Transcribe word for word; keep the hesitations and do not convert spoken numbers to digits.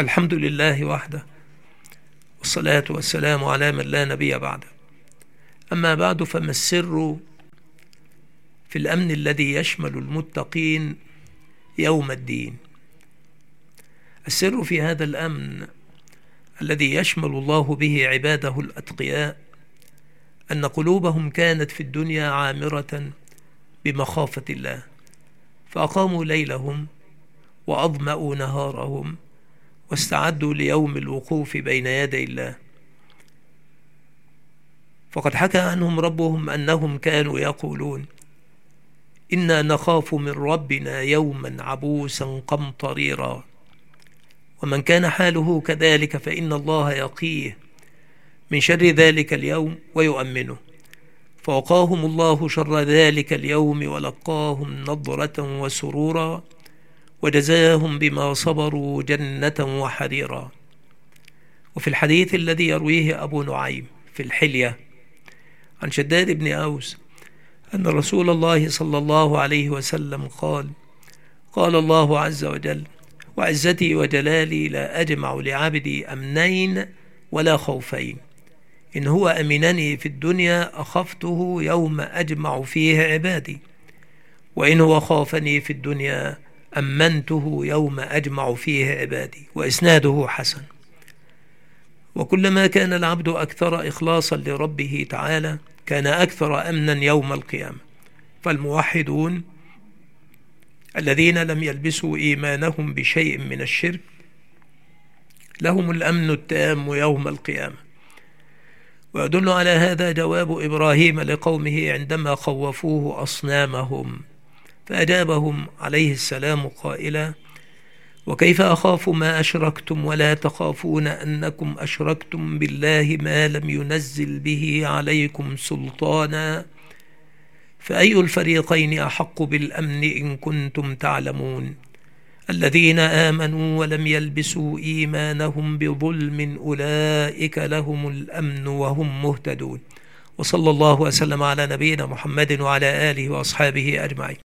الحمد لله وحده، والصلاة والسلام على من لا نبي بعده. أما بعد، فما السر في الأمن الذي يشمل المتقين يوم الدين؟ السر في هذا الأمن الذي يشمل الله به عباده الأتقياء أن قلوبهم كانت في الدنيا عامرة بمخافة الله، فأقاموا ليلهم وأظمأوا نهارهم واستعدوا ليوم الوقوف بين يدي الله. فقد حكى عنهم ربهم أنهم كانوا يقولون: إنا نخاف من ربنا يوما عبوسا قمطريرا. ومن كان حاله كذلك فإن الله يقيه من شر ذلك اليوم ويؤمنه، فوقاهم الله شر ذلك اليوم ولقاهم نضرة وسرورا وجزاهم بما صبروا جنة وحريرا. وفي الحديث الذي يرويه أبو نعيم في الحلية عن شداد بن أوس أن رسول الله صلى الله عليه وسلم قال: قال الله عز وجل: وعزتي وجلالي لا أجمع لعبدي أمنين ولا خوفين، إن هو أمنني في الدنيا أخفته يوم أجمع فيه عبادي، وإن هو خافني في الدنيا أمنته يوم أجمع فيه عبادي. وإسناده حسن. وكلما كان العبد أكثر إخلاصا لربه تعالى كان أكثر أمنا يوم القيامة. فالموحدون الذين لم يلبسوا إيمانهم بشيء من الشرك لهم الأمن التام يوم القيامة. ويدل على هذا جواب إبراهيم لقومه عندما خوفوه أصنامهم، فأجابهم عليه السلام قائلا: وكيف أخاف ما أشركتم ولا تخافون أنكم أشركتم بالله ما لم ينزل به عليكم سلطانا، فأي الفريقين أحق بالأمن إن كنتم تعلمون؟ الذين آمنوا ولم يلبسوا إيمانهم بظلم أولئك لهم الأمن وهم مهتدون. وصلى الله وسلم على نبينا محمد وعلى آله وأصحابه أجمعين.